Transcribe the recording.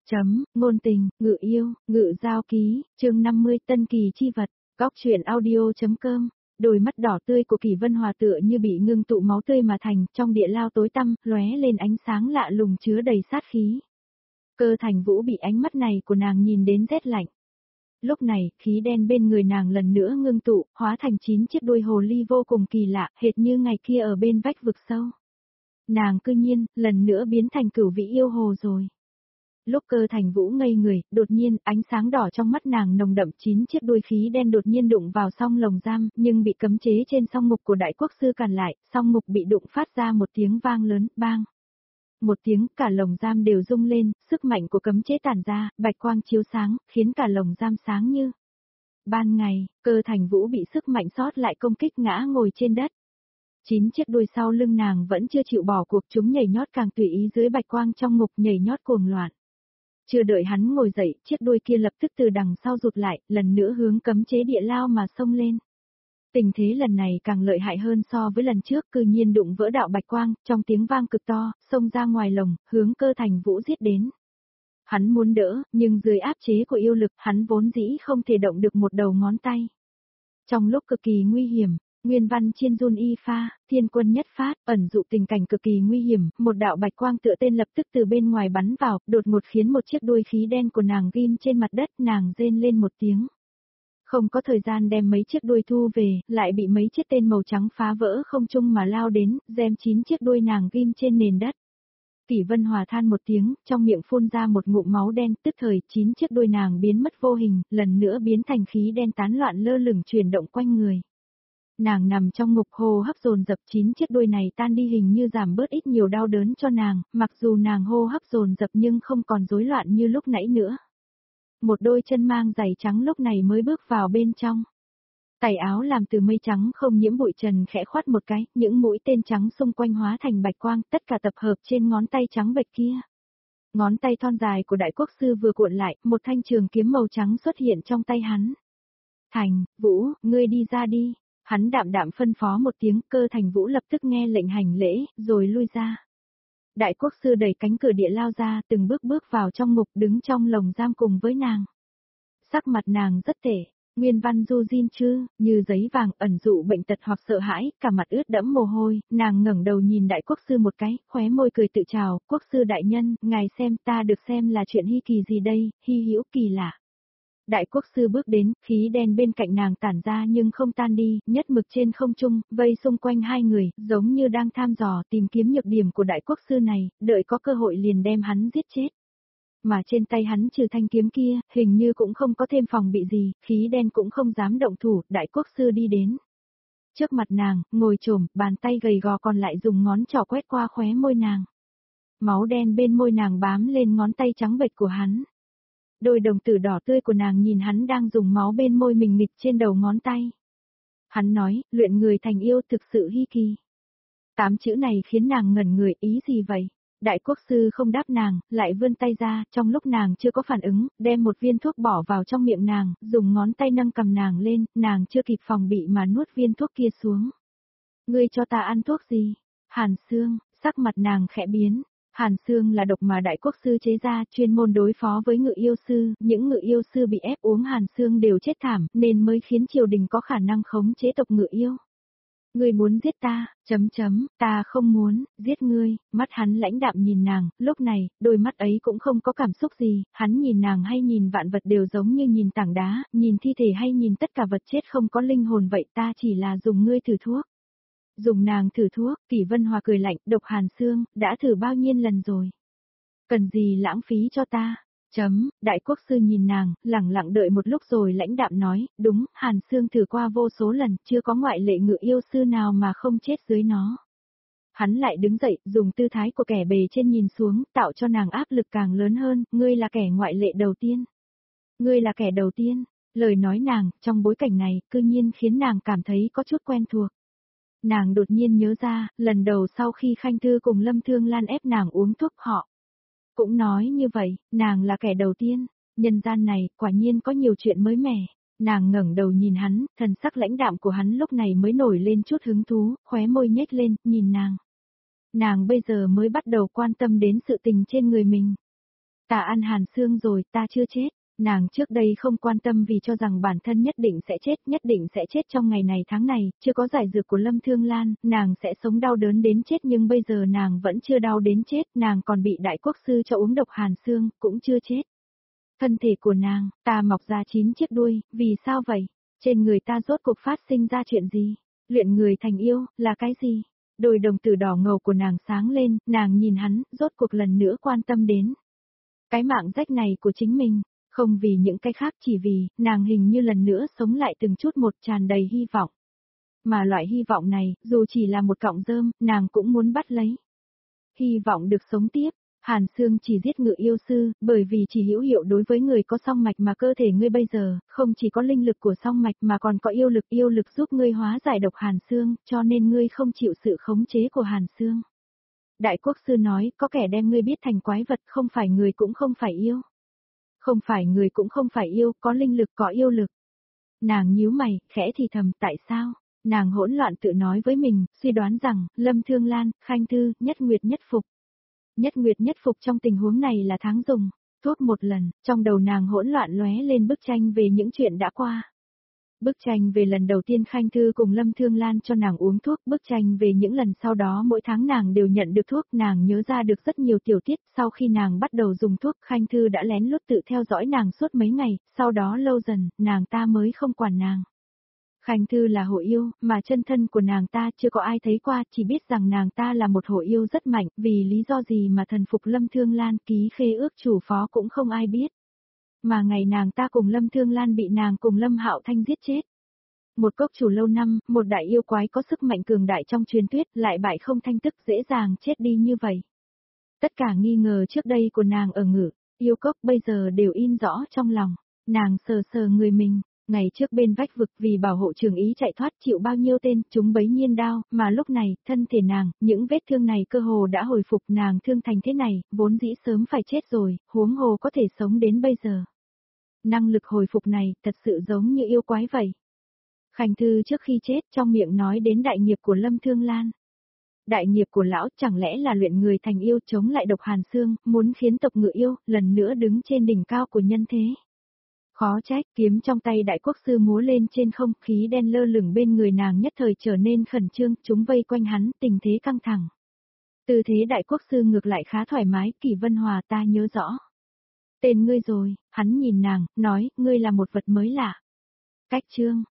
Ngôn tình, ngự yêu, ngự giao ký, chương 50 Tân Kỳ chi vật, góc truyện audio.com. Đôi mắt đỏ tươi của Kỳ Vân Hòa tựa như bị ngưng tụ máu tươi mà thành, trong địa lao tối tăm, lóe lên ánh sáng lạ lùng chứa đầy sát khí. Cơ Thành Vũ bị ánh mắt này của nàng nhìn đến rét lạnh. Lúc này, khí đen bên người nàng lần nữa ngưng tụ, hóa thành 9 chiếc đuôi hồ ly vô cùng kỳ lạ, hệt như ngày kia ở bên vách vực sâu. Nàng cư nhiên, lần nữa biến thành cửu vĩ yêu hồ rồi. Lúc Cơ Thành Vũ ngây người, đột nhiên, ánh sáng đỏ trong mắt nàng nồng đậm, 9 chiếc đuôi khí đen đột nhiên đụng vào song lồng giam, nhưng bị cấm chế trên song ngục của đại quốc sư cản lại, song ngục bị đụng phát ra một tiếng vang lớn, bang. Một tiếng, cả lồng giam đều rung lên, sức mạnh của cấm chế tản ra, bạch quang chiếu sáng, khiến cả lồng giam sáng như ban ngày. Cơ Thành Vũ bị sức mạnh sót lại công kích ngã ngồi trên đất. 9 chiếc đuôi sau lưng nàng vẫn chưa chịu bỏ cuộc, chúng nhảy nhót càng tùy ý dưới bạch quang trong ngục, nhảy nhót cuồng loạn. Chưa đợi hắn ngồi dậy, chiếc đuôi kia lập tức từ đằng sau rụt lại, lần nữa hướng cấm chế địa lao mà xông lên. Tình thế lần này càng lợi hại hơn so với lần trước, cư nhiên đụng vỡ đạo bạch quang, trong tiếng vang cực to, xông ra ngoài lồng, hướng Cơ Thành Vũ giết đến. Hắn muốn đỡ, nhưng dưới áp chế của yêu lực, hắn vốn dĩ không thể động được một đầu ngón tay. Trong lúc cực kỳ nguy hiểm, Nguyên Văn Chiên Run Y Pha, Thiên Quân nhất phát, ẩn dụ tình cảnh cực kỳ nguy hiểm, một đạo bạch quang tựa tên lập tức từ bên ngoài bắn vào, đột ngột khiến một chiếc đuôi khí đen của nàng ghim trên mặt đất, nàng rên lên một tiếng. Không có thời gian đem mấy chiếc đuôi thu về, lại bị mấy chiếc tên màu trắng phá vỡ không trung mà lao đến, giam 9 chiếc đuôi nàng ghim trên nền đất. Kỷ Vân Hòa than một tiếng, trong miệng phun ra một ngụm máu đen, tức thời 9 chiếc đuôi nàng biến mất vô hình, lần nữa biến thành khí đen tán loạn lơ lửng chuyển động quanh người. Nàng nằm trong ngục hô hấp dồn dập, 9 chiếc đuôi này tan đi hình như giảm bớt ít nhiều đau đớn cho nàng, mặc dù nàng hô hấp dồn dập nhưng không còn rối loạn như lúc nãy nữa. Một đôi chân mang giày trắng lúc này mới bước vào bên trong. Tày áo làm từ mây trắng không nhiễm bụi trần khẽ khoát một cái, những mũi tên trắng xung quanh hóa thành bạch quang, tất cả tập hợp trên ngón tay trắng bệch kia. Ngón tay thon dài của đại quốc sư vừa cuộn lại, một thanh trường kiếm màu trắng xuất hiện trong tay hắn. Thành, Vũ, ngươi đi ra đi. Hắn đạm đạm phân phó một tiếng, Cơ Thành Vũ lập tức nghe lệnh hành lễ, rồi lui ra. Đại quốc sư đẩy cánh cửa địa lao ra, từng bước bước vào trong ngục, đứng trong lồng giam cùng với nàng. Sắc mặt nàng rất tệ, nguyên văn du diên chư, như giấy vàng, ẩn dụ bệnh tật hoặc sợ hãi, cả mặt ướt đẫm mồ hôi, nàng ngẩng đầu nhìn đại quốc sư một cái, khóe môi cười tự chào, quốc sư đại nhân, ngài xem ta được xem là chuyện hi kỳ gì đây, hi hữu kỳ lạ. Đại quốc sư bước đến, khí đen bên cạnh nàng tản ra nhưng không tan đi, nhất mực trên không trung, vây xung quanh hai người, giống như đang tham dò tìm kiếm nhược điểm của đại quốc sư này, đợi có cơ hội liền đem hắn giết chết. Mà trên tay hắn trừ thanh kiếm kia, hình như cũng không có thêm phòng bị gì, khí đen cũng không dám động thủ, đại quốc sư đi đến. Trước mặt nàng, ngồi trồm, bàn tay gầy gò còn lại dùng ngón trỏ quét qua khóe môi nàng. Máu đen bên môi nàng bám lên ngón tay trắng bệch của hắn. Đôi đồng tử đỏ tươi của nàng nhìn hắn đang dùng máu bên môi mình nghịch trên đầu ngón tay. Hắn nói, luyện người thành yêu thực sự hi kỳ. 8 chữ này khiến nàng ngẩn người, ý gì vậy? Đại quốc sư không đáp nàng, lại vươn tay ra, trong lúc nàng chưa có phản ứng, đem một viên thuốc bỏ vào trong miệng nàng, dùng ngón tay nâng cầm nàng lên, nàng chưa kịp phòng bị mà nuốt viên thuốc kia xuống. Ngươi cho ta ăn thuốc gì? Hàn xương, sắc mặt nàng khẽ biến. Hàn xương là độc mà đại quốc sư chế ra, chuyên môn đối phó với ngự yêu sư, những ngự yêu sư bị ép uống hàn xương đều chết thảm, nên mới khiến triều đình có khả năng khống chế tộc ngự yêu. Ngươi muốn giết ta, ta không muốn, giết ngươi, mắt hắn lãnh đạm nhìn nàng, lúc này, đôi mắt ấy cũng không có cảm xúc gì, hắn nhìn nàng hay nhìn vạn vật đều giống như nhìn tảng đá, nhìn thi thể hay nhìn tất cả vật chết không có linh hồn vậy, ta chỉ là dùng ngươi thử thuốc. Dùng nàng thử thuốc, Kỷ Vân Hòa cười lạnh, độc hàn xương, đã thử bao nhiêu lần rồi. Cần gì lãng phí cho ta? Đại quốc sư nhìn nàng, lẳng lặng đợi một lúc rồi lãnh đạm nói, đúng, hàn xương thử qua vô số lần, chưa có ngoại lệ ngự yêu sư nào mà không chết dưới nó. Hắn lại đứng dậy, dùng tư thái của kẻ bề trên nhìn xuống, tạo cho nàng áp lực càng lớn hơn, ngươi là kẻ ngoại lệ đầu tiên. Ngươi là kẻ đầu tiên, lời nói nàng, trong bối cảnh này, cư nhiên khiến nàng cảm thấy có chút quen thuộc. Nàng đột nhiên nhớ ra, lần đầu sau khi Khanh Thư cùng Lâm Thương Lan ép nàng uống thuốc họ. Cũng nói như vậy, nàng là kẻ đầu tiên, nhân gian này, quả nhiên có nhiều chuyện mới mẻ. Nàng ngẩng đầu nhìn hắn, thần sắc lãnh đạm của hắn lúc này mới nổi lên chút hứng thú, khóe môi nhếch lên, nhìn nàng. Nàng bây giờ mới bắt đầu quan tâm đến sự tình trên người mình. Ta ăn Hàn Xương rồi, ta chưa chết. Nàng trước đây không quan tâm vì cho rằng bản thân nhất định sẽ chết trong ngày này tháng này, chưa có giải dược của Lâm Thương Lan, nàng sẽ sống đau đớn đến chết nhưng bây giờ nàng vẫn chưa đau đến chết, nàng còn bị đại quốc sư cho uống độc Hàn Xương, cũng chưa chết. Thân thể của nàng, ta mọc ra 9 chiếc đuôi, vì sao vậy? Trên người ta rốt cuộc phát sinh ra chuyện gì? Luyện người thành yêu, là cái gì? Đôi đồng tử đỏ ngầu của nàng sáng lên, nàng nhìn hắn, rốt cuộc lần nữa quan tâm đến cái mạng rách này của chính mình, không vì những cái khác chỉ vì, nàng hình như lần nữa sống lại từng chút một tràn đầy hy vọng. Mà loại hy vọng này, dù chỉ là một cọng rơm, nàng cũng muốn bắt lấy. Hy vọng được sống tiếp. Hàn Xương chỉ giết ngự yêu sư, bởi vì chỉ hữu hiệu đối với người có song mạch mà cơ thể ngươi bây giờ, không chỉ có linh lực của song mạch mà còn có yêu lực giúp ngươi hóa giải độc Hàn Xương, cho nên ngươi không chịu sự khống chế của Hàn Xương. Đại quốc sư nói, có kẻ đem ngươi biết thành quái vật, không phải người cũng không phải yêu. Không phải người cũng không phải yêu, có linh lực có yêu lực. Nàng nhíu mày, khẽ thì thầm, tại sao? Nàng hỗn loạn tự nói với mình, suy đoán rằng, Lâm Thương Lan, Khanh Thư, Nhất Nguyệt Nhất Phục. Nhất Nguyệt Nhất Phục trong tình huống này là tháng dùng, thuốc một lần, trong đầu nàng hỗn loạn lóe lên bức tranh về những chuyện đã qua. Bức tranh về lần đầu tiên Khanh Thư cùng Lâm Thương Lan cho nàng uống thuốc, bức tranh về những lần sau đó mỗi tháng nàng đều nhận được thuốc, nàng nhớ ra được rất nhiều tiểu tiết, sau khi nàng bắt đầu dùng thuốc, Khanh Thư đã lén lút tự theo dõi nàng suốt mấy ngày, sau đó lâu dần, nàng ta mới không quản nàng. Khanh Thư là hộ yêu, mà chân thân của nàng ta chưa có ai thấy qua, chỉ biết rằng nàng ta là một hộ yêu rất mạnh, vì lý do gì mà thần phục Lâm Thương Lan ký khế ước chủ phó cũng không ai biết. Mà ngày nàng ta cùng Lâm Thương Lan bị nàng cùng Lâm Hạo Thanh giết chết. Một cốc chủ lâu năm, một đại yêu quái có sức mạnh cường đại trong truyền thuyết, lại bại không thanh tức dễ dàng chết đi như vậy. Tất cả nghi ngờ trước đây của nàng ở Ngự Yêu Cốc bây giờ đều in rõ trong lòng. Nàng sờ sờ người mình, ngày trước bên vách vực vì bảo hộ Trường Ý chạy thoát chịu bao nhiêu tên, chúng bấy nhiên đao, mà lúc này, thân thể nàng, những vết thương này cơ hồ đã hồi phục, nàng thương thành thế này, vốn dĩ sớm phải chết rồi, huống hồ có thể sống đến bây giờ. Năng lực hồi phục này, thật sự giống như yêu quái vậy. Khanh Thư trước khi chết trong miệng nói đến đại nghiệp của Lâm Thương Lan. Đại nghiệp của lão chẳng lẽ là luyện người thành yêu chống lại độc Hàn Xương, muốn khiến tộc Ngự Yêu lần nữa đứng trên đỉnh cao của nhân thế. Khó trách, kiếm trong tay đại quốc sư múa lên trên không, khí đen lơ lửng bên người nàng nhất thời trở nên khẩn trương, chúng vây quanh hắn, tình thế căng thẳng. Tư thế đại quốc sư ngược lại khá thoải mái, Kỷ Vân Hòa ta nhớ rõ. Tên ngươi rồi, hắn nhìn nàng, nói, ngươi là một vật mới lạ. Cách chương,